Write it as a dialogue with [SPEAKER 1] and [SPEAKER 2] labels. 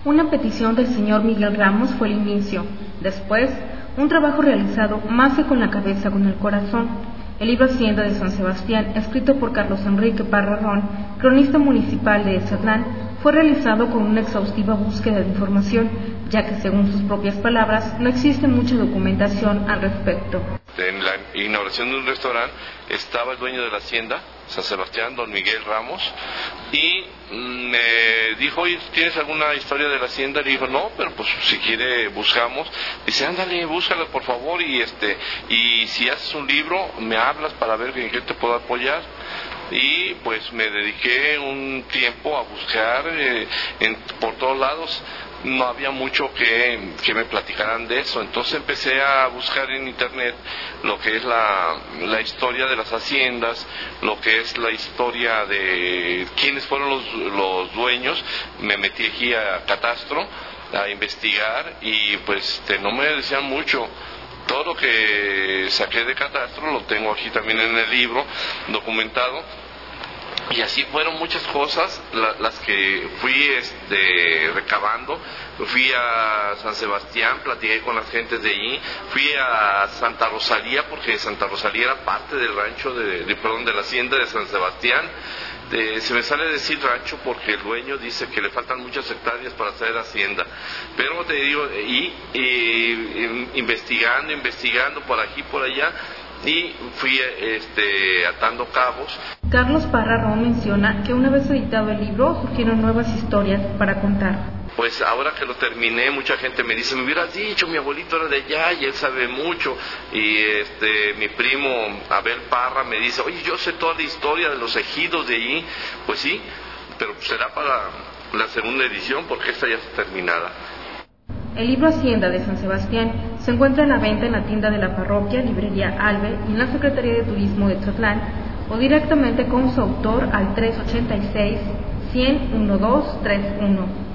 [SPEAKER 1] Una petición del señor Miguel Ramos fue el inicio. Después, un trabajo realizado más que con la cabeza, con el corazón. El libro Hacienda de San Sebastián, escrito por Carlos Enrique Parra Ron, cronista municipal de Ezatlán, fue realizado con una exhaustiva búsqueda de información, ya que, según sus propias palabras, no existe mucha documentación al respecto.
[SPEAKER 2] En la inauguración de un restaurante estaba el dueño de la hacienda, San Sebastián, don Miguel Ramos, y me dijo, oye, ¿tienes alguna historia de la hacienda? Le dijo, no, pero pues si quiere buscamos. Dice, ándale, búscala por favor, y si haces un libro, me hablas para ver en qué te puedo apoyar. Y pues me dediqué un tiempo a buscar por todos lados. No había mucho que me platicaran de eso, entonces empecé a buscar en internet lo que es la historia de las haciendas, lo que es la historia de quiénes fueron los dueños. Me metí aquí a Catastro a investigar y pues no me decían mucho. Todo lo que saqué de Catastro lo tengo aquí también en el libro documentado. Y así fueron muchas cosas las que fui recabando. Fui a San Sebastián, platiqué con las gentes de allí. Fui a Santa Rosalía, porque Santa Rosalía era parte del rancho de la hacienda de San Sebastián. Se me sale decir rancho porque el dueño dice que le faltan muchas hectáreas para hacer hacienda. Pero te digo, investigando por aquí, por allá, y fui atando cabos.
[SPEAKER 1] Carlos Parra Ron menciona que una vez editado el libro surgieron nuevas historias para contar.
[SPEAKER 2] Pues ahora que lo terminé, mucha gente me dice, me hubieras dicho, mi abuelito era de allá y él sabe mucho. Y mi primo Abel Parra me dice, oye, yo sé toda la historia de los ejidos de allí. Pues sí, pero será para la segunda edición porque esta ya está terminada.
[SPEAKER 1] El libro Hacienda de San Sebastián se encuentra a la venta en la tienda de la parroquia, librería Albe, y en la Secretaría de Turismo de Ezatlán, o directamente con su autor al 386-100-1231.